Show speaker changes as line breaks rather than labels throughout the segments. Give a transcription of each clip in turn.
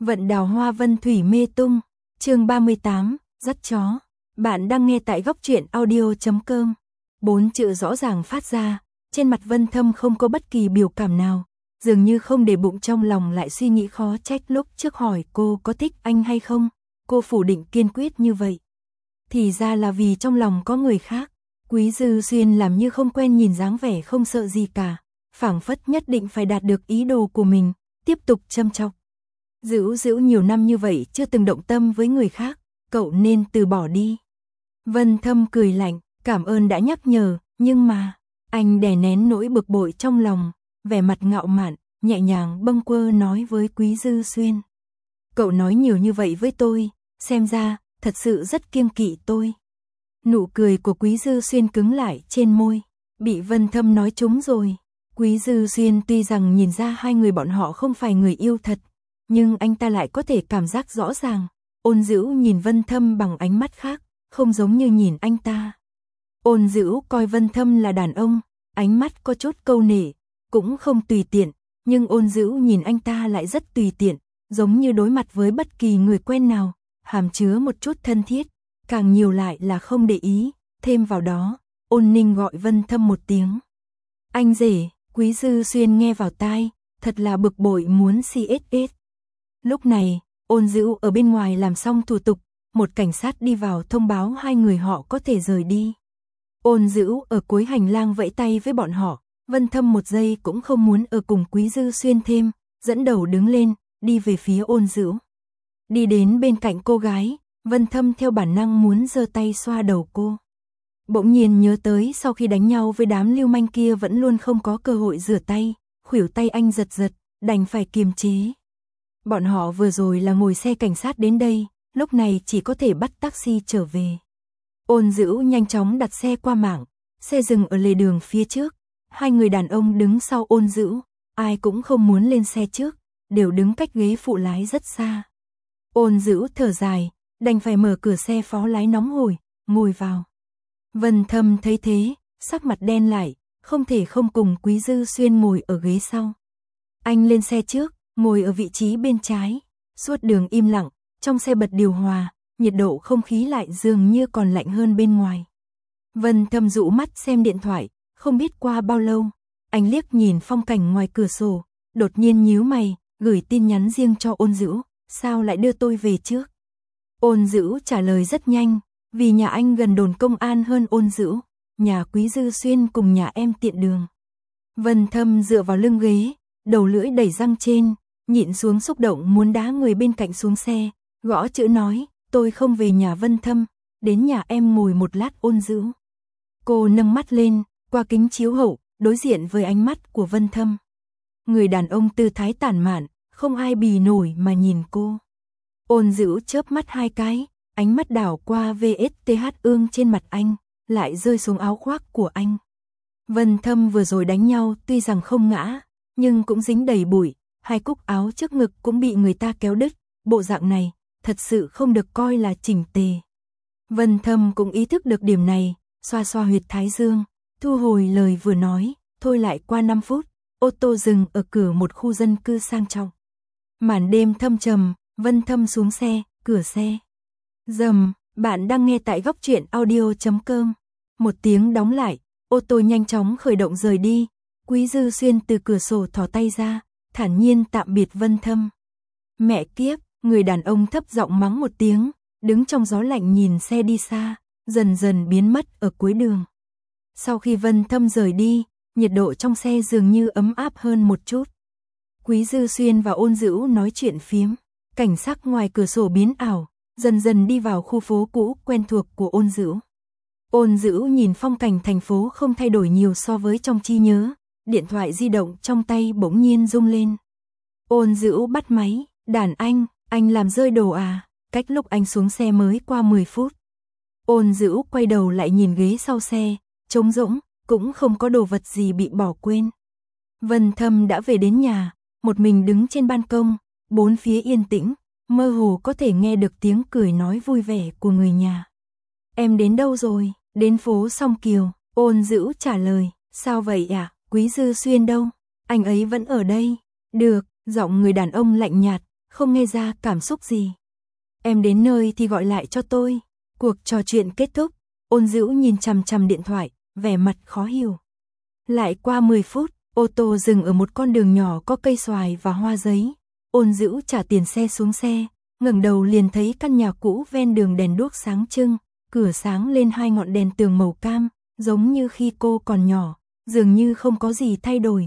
Vận đào hoa vân thủy mê tung, chương 38, dắt chó. Bạn đang nghe tại góc truyện audio.com. 4 chữ rõ ràng phát ra, trên mặt Vân Thâm không có bất kỳ biểu cảm nào, dường như không để bụng trong lòng lại suy nghĩ khó trách lúc trước hỏi cô có thích anh hay không, cô phủ định kiên quyết như vậy. Thì ra là vì trong lòng có người khác. Quý Dư Xuyên làm như không quen nhìn dáng vẻ không sợ gì cả, phảng phất nhất định phải đạt được ý đồ của mình, tiếp tục châm chọc. Dữu nhiều năm như vậy chưa từng động tâm với người khác, cậu nên từ bỏ đi. Vân Thâm cười lạnh, cảm ơn đã nhắc nhở, nhưng mà, anh đè nén nỗi bực bội trong lòng, vẻ mặt ngạo mạn, nhẹ nhàng bâng quơ nói với Quý Dư Xuyên. Cậu nói nhiều như vậy với tôi, xem ra, thật sự rất kiêng kỵ tôi. Nụ cười của Quý Dư Xuyên cứng lại trên môi, bị Vân Thâm nói trúng rồi. Quý Dư Xuyên tuy rằng nhìn ra hai người bọn họ không phải người yêu thật, nhưng anh ta lại có thể cảm giác rõ ràng. Ôn Dữu nhìn Vân Thâm bằng ánh mắt khác, không giống như nhìn anh ta. Ôn Dữu coi Vân Thâm là đàn ông, ánh mắt có chút câu nể, cũng không tùy tiện, nhưng Ôn Dữu nhìn anh ta lại rất tùy tiện, giống như đối mặt với bất kỳ người quen nào, hàm chứa một chút thân thiết, càng nhiều lại là không để ý, thêm vào đó, Ôn Ninh gọi Vân Thâm một tiếng. Anh rể, Quý Dư Xuyên nghe vào tai, thật là bực bội muốn CSS. Lúc này, Ôn Dữu ở bên ngoài làm xong thủ tục, một cảnh sát đi vào thông báo hai người họ có thể rời đi. Ôn Dữu ở cuối hành lang vẫy tay với bọn họ, Vân Thâm một giây cũng không muốn ở cùng Quý Dư Xuyên thêm, dẫn đầu đứng lên, đi về phía Ôn Dữu. Đi đến bên cạnh cô gái, Vân Thâm theo bản năng muốn giơ tay xoa đầu cô. Bỗng nhiên nhớ tới sau khi đánh nhau với đám lưu manh kia vẫn luôn không có cơ hội rửa tay, khuỷu tay anh giật giật, đành phải kiềm chế. Bọn họ vừa rồi là ngồi xe cảnh sát đến đây, lúc này chỉ có thể bắt taxi trở về. Ôn Dữu nhanh chóng đặt xe qua mảng, xe dừng ở lề đường phía trước, hai người đàn ông đứng sau Ôn Dữu, ai cũng không muốn lên xe trước, đều đứng cách ghế phụ lái rất xa. Ôn Dữu thở dài, đành phải mở cửa xe phó lái nóng hổi, ngồi vào. Vân Thâm thấy thế, sắc mặt đen lại, không thể không cùng Quý Dư Xuyên ngồi ở ghế sau. Anh lên xe trước, ngồi ở vị trí bên trái, suốt đường im lặng, trong xe bật điều hòa, nhiệt độ không khí lại dường như còn lạnh hơn bên ngoài. Vân Thâm dụ mắt xem điện thoại, không biết qua bao lâu, anh liếc nhìn phong cảnh ngoài cửa sổ, đột nhiên nhíu mày, gửi tin nhắn riêng cho Ôn Dữu, sao lại đưa tôi về trước? Ôn Dữu trả lời rất nhanh, vì nhà anh gần đồn công an hơn Ôn Dữu, nhà Quý Dư Xuyên cùng nhà em tiện đường. Vân Thâm dựa vào lưng ghế, đầu lưỡi đẩy răng trên, nhịn xuống xúc động muốn đá người bên cạnh xuống xe, gõ chữ nói, tôi không về nhà Vân Thâm, đến nhà em ngồi một lát. Ôn Dữu. Cô nâng mắt lên, qua kính chiếu hậu, đối diện với ánh mắt của Vân Thâm. Người đàn ông tư thái tản mạn, không ai bì nổi mà nhìn cô. Ôn Dữu chớp mắt hai cái, ánh mắt đảo qua VSTH ương trên mặt anh, lại rơi xuống áo khoác của anh. Vân Thâm vừa rồi đánh nhau tuy rằng không ngã, nhưng cũng dính đầy bụi, hai cúc áo trước ngực cũng bị người ta kéo đứt, bộ dạng này, thật sự không được coi là chỉnh tề. Vân Thâm cũng ý thức được điểm này, xoa xoa huyệt thái dương, thu hồi lời vừa nói, thôi lại qua 5 phút, ô tô dừng ở cửa một khu dân cư sang trọng. Màn đêm thâm trầm, Vân Thâm xuống xe, cửa xe. Rầm, bạn đang nghe tại góc truyện audio.com. Một tiếng đóng lại, ô tô nhanh chóng khởi động rời đi. Quý Dư Xuyên từ cửa sổ thò tay ra, thản nhiên tạm biệt Vân Thâm. Mẹ kiếp, người đàn ông thấp giọng mắng một tiếng, đứng trong gió lạnh nhìn xe đi xa, dần dần biến mất ở cuối đường. Sau khi Vân Thâm rời đi, nhiệt độ trong xe dường như ấm áp hơn một chút. Quý Dư Xuyên và Ôn Dữu nói chuyện phiếm, cảnh sắc ngoài cửa sổ biến ảo, dần dần đi vào khu phố cũ quen thuộc của Ôn Dữu. Ôn Dữu nhìn phong cảnh thành phố không thay đổi nhiều so với trong trí nhớ, điện thoại di động trong tay bỗng nhiên rung lên. Ôn Dữu bắt máy, đàn anh làm rơi đồ à, cách lúc anh xuống xe mới qua 10 phút. Ôn Dữu quay đầu lại nhìn ghế sau xe, trống rỗng, cũng không có đồ vật gì bị bỏ quên. Vân Thâm đã về đến nhà, một mình đứng trên ban công, bốn phía yên tĩnh, mơ hồ có thể nghe được tiếng cười nói vui vẻ của người nhà. Em đến đâu rồi? Đến phố Song Kiều. Ôn Dữu trả lời, sao vậy ạ? Quý Dư Xuyên đâu? Anh ấy vẫn ở đây. Được, giọng người đàn ông lạnh nhạt, không nghe ra cảm xúc gì. Em đến nơi thì gọi lại cho tôi. Cuộc trò chuyện kết thúc, Ôn Dữu nhìn chằm chằm điện thoại, vẻ mặt khó hiểu. Lại qua 10 phút, ô tô dừng ở một con đường nhỏ có cây xoài và hoa giấy. Ôn Dữu trả tiền xe xuống xe, ngẩng đầu liền thấy căn nhà cũ ven đường đèn đuốc sáng trưng, cửa sáng lên 2 ngọn đèn tường màu cam, giống như khi cô còn nhỏ, dường như không có gì thay đổi.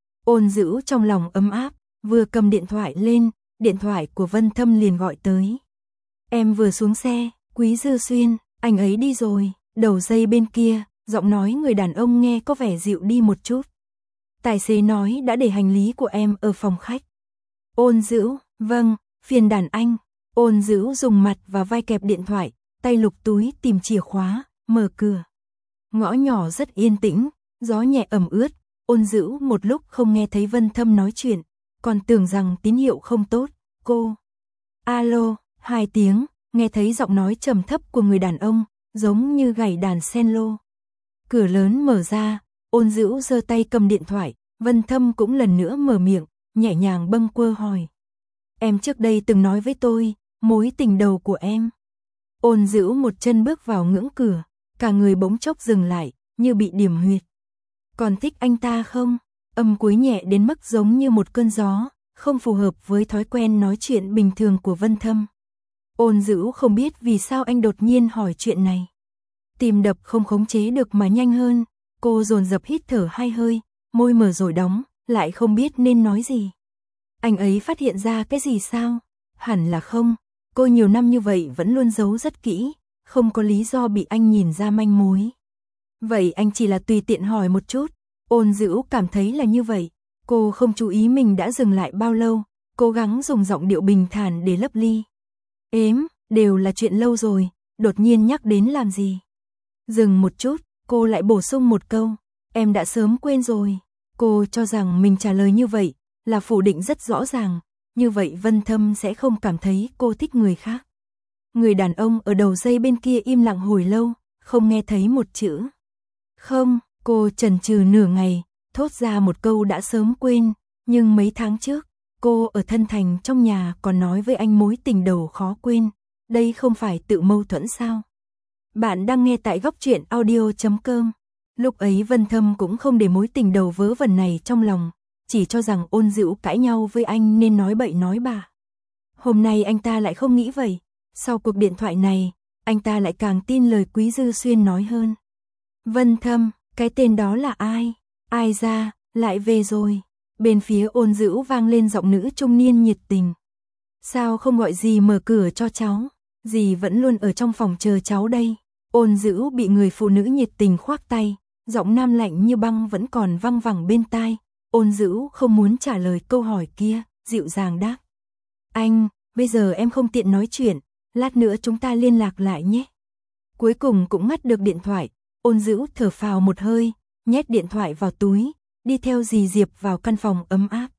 Ôn Dữu trong lòng ấm áp, vừa cầm điện thoại lên, điện thoại của Vân Thâm liền gọi tới. Em vừa xuống xe, Quý Dư Xuyên, anh ấy đi rồi. Đầu dây bên kia, giọng nói người đàn ông nghe có vẻ dịu đi một chút. Tài xế nói đã để hành lý của em ở phòng khách. Ôn Dữu, vâng, phiền đàn anh. Ôn Dữu dùng mặt và vai kẹp điện thoại, tay lục túi tìm chìa khóa, mở cửa. Ngõ nhỏ rất yên tĩnh, gió nhẹ ẩm ướt. Ôn Dữu một lúc không nghe thấy Vân Thâm nói chuyện, còn tưởng rằng tín hiệu không tốt. Cô. Alo, 2 tiếng, nghe thấy giọng nói trầm thấp của người đàn ông, giống như gảy đàn cello. Cửa lớn mở ra, Ôn Dữu giơ tay cầm điện thoại, Vân Thâm cũng lần nữa mở miệng, nhẹ nhàng bâng quơ hỏi. Em trước đây từng nói với tôi, mối tình đầu của em. Ôn Dữu một chân bước vào ngưỡng cửa, cả người bỗng chốc dừng lại, như bị điểm huyệt. Còn thích anh ta không? Âm cuối nhẹ đến mức giống như một cơn gió, không phù hợp với thói quen nói chuyện bình thường của Vân Thâm. Ôn Dữu không biết vì sao anh đột nhiên hỏi chuyện này. Tim đập không khống chế được mà nhanh hơn, cô dồn dập hít thở 2 hơi, môi mở rồi đóng, lại không biết nên nói gì. Anh ấy phát hiện ra cái gì sao? Hẳn là không, cô nhiều năm như vậy vẫn luôn giấu rất kỹ, không có lý do bị anh nhìn ra manh mối. Vậy anh chỉ là tùy tiện hỏi một chút. Ôn Dữu cảm thấy là như vậy, cô không chú ý mình đã dừng lại bao lâu, cố gắng dùng giọng điệu bình thản để lấp ly. Đều là chuyện lâu rồi, đột nhiên nhắc đến làm gì? Dừng một chút, cô lại bổ sung một câu, em đã sớm quên rồi. Cô cho rằng mình trả lời như vậy là phủ định rất rõ ràng, như vậy Vân Thâm sẽ không cảm thấy cô thích người khác. Người đàn ông ở đầu dây bên kia im lặng hồi lâu, không nghe thấy một chữ. Không, cô chần chừ nửa ngày, thốt ra một câu đã sớm quên, nhưng mấy tháng trước, cô ở Thân Thành trong nhà còn nói với anh mối tình đầu khó quên, đây không phải tự mâu thuẫn sao? Bạn đang nghe tại góc truyện audio.com. Lúc ấy Vân Thâm cũng không để mối tình đầu vớ vẩn này trong lòng, chỉ cho rằng Ôn Dữu cãi nhau với anh nên nói bậy nói bạ. Hôm nay anh ta lại không nghĩ vậy, sau cuộc điện thoại này, anh ta lại càng tin lời Quý Dư Xuyên nói hơn. Vân Thâm, cái tên đó là ai? Ai ra, lại về rồi. Bên phía Ôn Dữu vang lên giọng nữ trung niên nhiệt tình. Sao không gọi dì mở cửa cho cháu? Dì vẫn luôn ở trong phòng chờ cháu đây. Ôn Dữu bị người phụ nữ nhiệt tình khoác tay, giọng nam lạnh như băng vẫn còn văng vẳng bên tai. Ôn Dữu không muốn trả lời câu hỏi kia, dịu dàng đáp. Anh, bây giờ em không tiện nói chuyện, lát nữa chúng ta liên lạc lại nhé. Cuối cùng cũng ngắt được điện thoại, Ôn Dữu thở phào một hơi, nhét điện thoại vào túi, đi theo dì Diệp vào căn phòng ấm áp.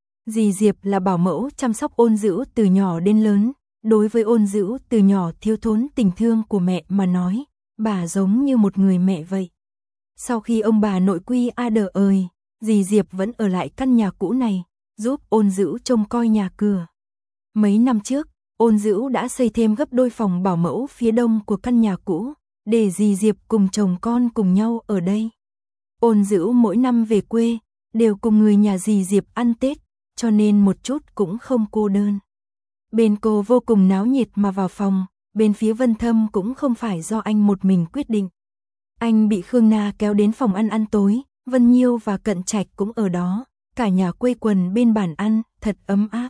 Dì Diệp là bảo mẫu chăm sóc Ôn Dữu từ nhỏ đến lớn, đối với Ôn Dữu từ nhỏ thiếu thốn tình thương của mẹ mà nói, bà giống như một người mẹ vậy. Sau khi ông bà nội quy đời, dì Diệp vẫn ở lại căn nhà cũ này, giúp Ôn Dữu trông coi nhà cửa. Mấy năm trước, Ôn Dữu đã xây thêm gấp đôi phòng bảo mẫu phía đông của căn nhà cũ, để dì Diệp cùng chồng con cùng nhau ở đây. Ôn Dữu mỗi năm về quê, đều cùng người nhà dì Diệp ăn Tết, cho nên một chút cũng không cô đơn. Bên cô vô cùng náo nhiệt mà vào phòng, bên phía Vân Thâm cũng không phải do anh một mình quyết định. Anh bị Khương Na kéo đến phòng ăn tối, Vân Nhiêu và Cận Trạch cũng ở đó, cả nhà quây quần bên bàn ăn, thật ấm áp.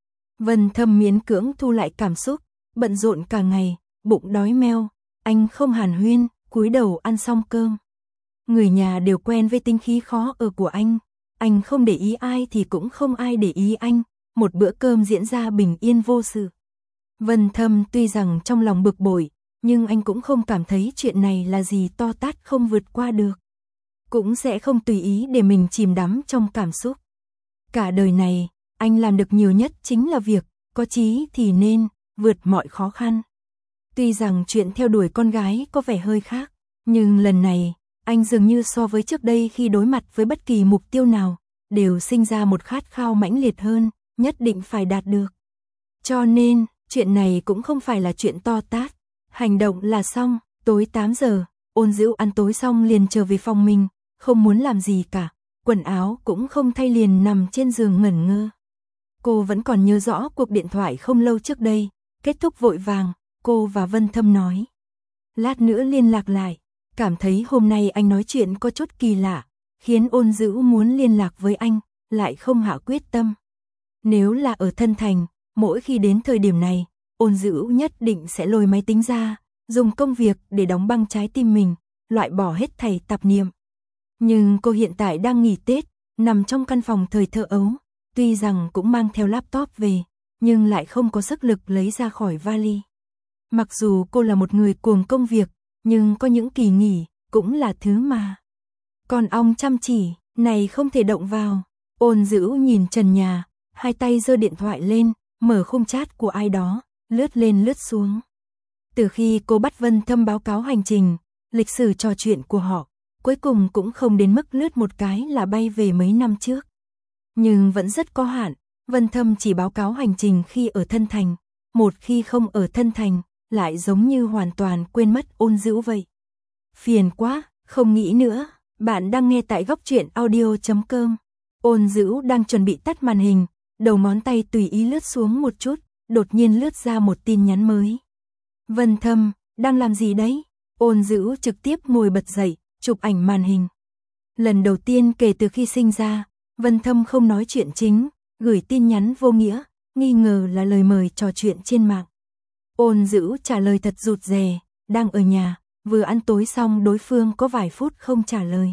Vân Thâm miễn cưỡng thu lại cảm xúc, bận rộn cả ngày, bụng đói meo, anh không hàn huyên, cúi đầu ăn xong cơm. Người nhà đều quen với tính khí khó ở của anh không để ý ai thì cũng không ai để ý anh, một bữa cơm diễn ra bình yên vô sự. Vân Thâm tuy rằng trong lòng bực bội, nhưng anh cũng không cảm thấy chuyện này là gì to tát không vượt qua được. Cũng sẽ không tùy ý để mình chìm đắm trong cảm xúc. Cả đời này, anh làm được nhiều nhất chính là việc, có chí thì nên, vượt mọi khó khăn. Tuy rằng chuyện theo đuổi con gái có vẻ hơi khác, nhưng lần này, anh dường như so với trước đây khi đối mặt với bất kỳ mục tiêu nào, đều sinh ra một khát khao mãnh liệt hơn, nhất định phải đạt được. Cho nên, chuyện này cũng không phải là chuyện to tát. Hành động là xong, tối 8 giờ, Ôn Dữu ăn tối xong liền trở về phòng mình, không muốn làm gì cả, quần áo cũng không thay liền nằm trên giường ngẩn ngơ. Cô vẫn còn nhớ rõ cuộc điện thoại không lâu trước đây, kết thúc vội vàng, cô và Vân Thâm nói. Lát nữa liên lạc lại, cảm thấy hôm nay anh nói chuyện có chút kỳ lạ, khiến Ôn Dữu muốn liên lạc với anh, lại không hạ quyết tâm. Nếu là ở Thân Thành, mỗi khi đến thời điểm này, Ôn Dữu nhất định sẽ lôi máy tính ra, dùng công việc để đóng băng trái tim mình, loại bỏ hết thảy tạp niệm. Nhưng cô hiện tại đang nghỉ Tết, nằm trong căn phòng thời thơ ấu, tuy rằng cũng mang theo laptop về, nhưng lại không có sức lực lấy ra khỏi vali. Mặc dù cô là một người cuồng công việc, nhưng có những kỳ nghỉ, cũng là thứ mà con ong chăm chỉ, này không thể động vào. Ôn Dữu nhìn trần nhà, hai tay giơ điện thoại lên, mở khung chat của ai đó, lướt lên lướt xuống. Từ khi cô bắt Vân Thâm báo cáo hành trình, lịch sử trò chuyện của họ, cuối cùng cũng không đến mức lướt một cái là bay về mấy năm trước. Nhưng vẫn rất có hạn, Vân Thâm chỉ báo cáo hành trình khi ở Thân Thành, một khi không ở Thân Thành, lại giống như hoàn toàn quên mất Ôn Dữu vậy. Phiền quá, không nghĩ nữa, bạn đang nghe tại góc truyện audio.com. Ôn Dữu đang chuẩn bị tắt màn hình, đầu ngón tay tùy ý lướt xuống một chút, đột nhiên lướt ra một tin nhắn mới. Vân Thâm, đang làm gì đấy? Ôn Dữu trực tiếp ngồi bật dậy, chụp ảnh màn hình. Lần đầu tiên kể từ khi sinh ra, Vân Thâm không nói chuyện chính, gửi tin nhắn vô nghĩa, nghi ngờ là lời mời trò chuyện trên mạng. Ôn Dữu trả lời thật rụt rè, đang ở nhà, vừa ăn tối xong đối phương có vài phút không trả lời.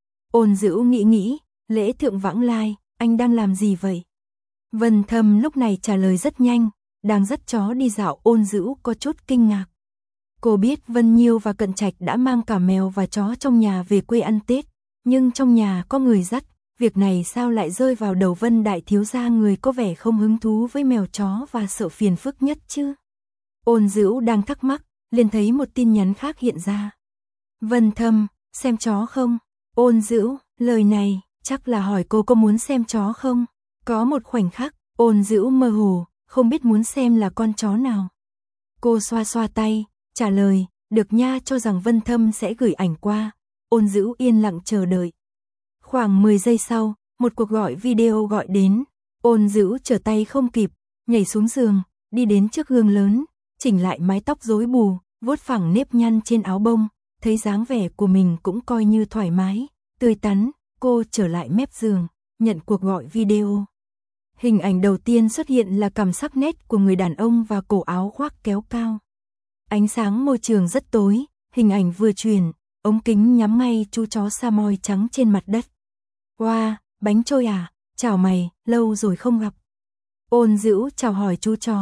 Ôn Dữu nghĩ, lễ thượng vãng lai, anh đang làm gì vậy? Vân Thâm lúc này trả lời rất nhanh, đang dắt chó đi dạo. Ôn Dữu có chút kinh ngạc. Cô biết Vân Nhiêu và Cận Trạch đã mang cả mèo và chó trong nhà về quê ăn Tết, nhưng trong nhà có người dắt, việc này sao lại rơi vào đầu Vân đại thiếu gia, người có vẻ không hứng thú với mèo chó và sợ phiền phức nhất chứ? Ôn Dữu đang thắc mắc, liền thấy một tin nhắn khác hiện ra. Vân Thâm, xem chó không? Ôn Dữu, lời này chắc là hỏi cô có muốn xem chó không? Có một khoảnh khắc, Ôn Dữu mơ hồ, không biết muốn xem là con chó nào. Cô xoa xoa tay, trả lời, được nha, cho rằng Vân Thâm sẽ gửi ảnh qua. Ôn Dữu yên lặng chờ đợi. Khoảng 10 giây sau, một cuộc gọi video gọi đến. Ôn Dữu trở tay không kịp, nhảy xuống giường, đi đến trước gương lớn, chỉnh lại mái tóc rối bù, vuốt phẳng nếp nhăn trên áo bông, thấy dáng vẻ của mình cũng coi như thoải mái, tươi tắn, cô trở lại mép giường, nhận cuộc gọi video. Hình ảnh đầu tiên xuất hiện là cằm sắc nét của người đàn ông và cổ áo khoác kéo cao. Ánh sáng môi trường rất tối, hình ảnh vừa truyền, ống kính nhắm ngay chú chó Samoy trắng trên mặt đất. Wow, bánh trôi à, chào mày, lâu rồi không gặp. Ôn Dữu chào hỏi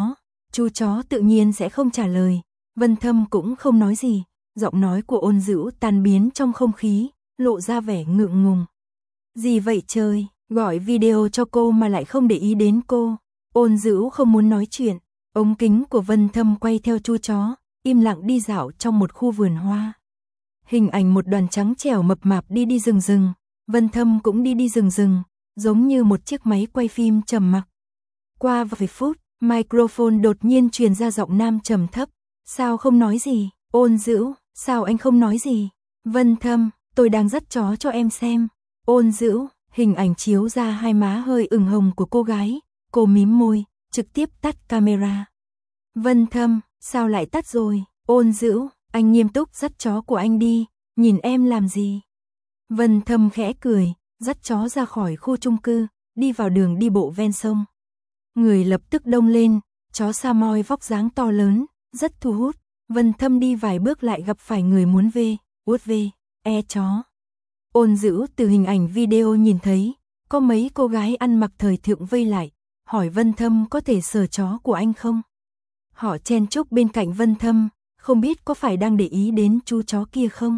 chú chó tự nhiên sẽ không trả lời, Vân Thâm cũng không nói gì, giọng nói của Ôn Dữu tan biến trong không khí, lộ ra vẻ ngượng ngùng. Gì vậy trời, gọi video cho cô mà lại không để ý đến cô. Ôn Dữu không muốn nói chuyện, ống kính của Vân Thâm quay theo chú chó, im lặng đi dạo trong một khu vườn hoa. Hình ảnh một đoàn trắng trẻo mập mạp đi rừng, Vân Thâm cũng đi rừng, giống như một chiếc máy quay phim trầm mặc. Qua vài phút, microphone đột nhiên truyền ra giọng nam trầm thấp, sao không nói gì? Ôn Dữu, sao anh không nói gì? Vân Thâm, tôi đang dắt chó cho em xem. Ôn Dữu, hình ảnh chiếu ra hai má hơi ửng hồng của cô gái, cô mím môi, trực tiếp tắt camera. Vân Thâm, sao lại tắt rồi? Ôn Dữu, anh nghiêm túc dắt chó của anh đi, nhìn em làm gì? Vân Thâm khẽ cười, dắt chó ra khỏi khu chung cư, đi vào đường đi bộ ven sông. Người lập tức đông lên, chó Samoy vóc dáng to lớn, rất thu hút. Vân Thâm đi vài bước lại gặp phải người muốn uốt chó. Ôn Dữu từ hình ảnh video nhìn thấy, có mấy cô gái ăn mặc thời thượng vây lại, hỏi Vân Thâm có thể sờ chó của anh không? Họ chen chúc bên cạnh Vân Thâm, không biết có phải đang để ý đến chú chó kia không?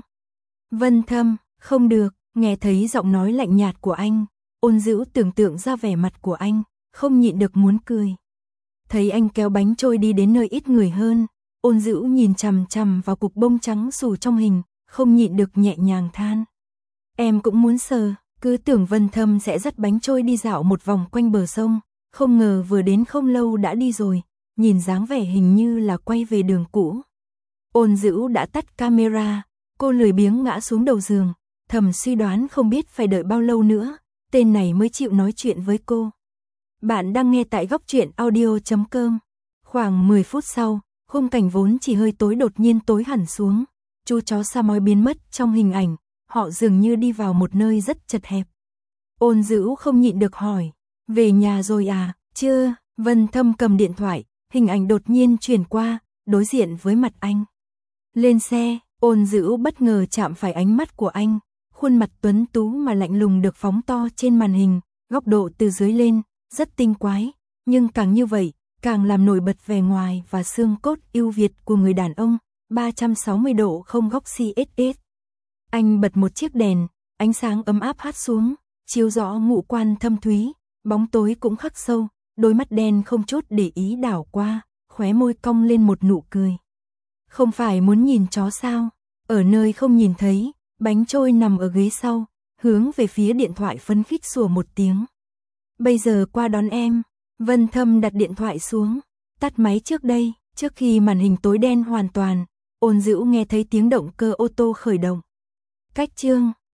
Vân Thâm, không được, nghe thấy giọng nói lạnh nhạt của anh, Ôn Dữu tưởng tượng ra vẻ mặt của anh, không nhịn được muốn cười. Thấy anh kéo bánh trôi đi đến nơi ít người hơn, Ôn Dữu nhìn chằm chằm vào cục bông trắng xù trong hình, không nhịn được nhẹ nhàng than. Em cũng muốn sờ, cứ tưởng Vân Thâm sẽ dắt bánh trôi đi dạo một vòng quanh bờ sông, không ngờ vừa đến không lâu đã đi rồi, nhìn dáng vẻ hình như là quay về đường cũ. Ôn Dữu đã tắt camera, cô lười biếng ngã xuống đầu giường, thầm suy đoán không biết phải đợi bao lâu nữa, tên này mới chịu nói chuyện với cô. Bạn đang nghe tại góc truyện audio.com. Khoảng 10 phút sau, khung cảnh vốn chỉ hơi tối đột nhiên tối hẳn xuống. Chú chó Samoy biến mất trong hình ảnh, họ dường như đi vào một nơi rất chật hẹp. Ôn Dữu không nhịn được hỏi, về nhà rồi à? Chưa. Vân Thâm cầm điện thoại, hình ảnh đột nhiên chuyển qua, đối diện với mặt anh. Lên xe, Ôn Dữu bất ngờ chạm phải ánh mắt của anh, khuôn mặt tuấn tú mà lạnh lùng được phóng to trên màn hình, góc độ từ dưới lên, rất tinh quái, nhưng càng như vậy, càng làm nổi bật vẻ ngoài và xương cốt ưu việt của người đàn ông, 360 độ không góc CSS. Anh bật một chiếc đèn, ánh sáng ấm áp hắt xuống, chiếu rõ ngũ quan thâm thúy, bóng tối cũng khắc sâu, đôi mắt đen không chút để ý đảo qua, khóe môi cong lên một nụ cười. Không phải muốn nhìn chó sao? Ở nơi không nhìn thấy, bánh trôi nằm ở ghế sau, hướng về phía điện thoại phấn khích sủa một tiếng. Bây giờ qua đón em. Vân Thâm đặt điện thoại xuống, tắt máy trước đây, trước khi màn hình tối đen hoàn toàn, Ôn Dữu nghe thấy tiếng động cơ ô tô khởi động. Cách chương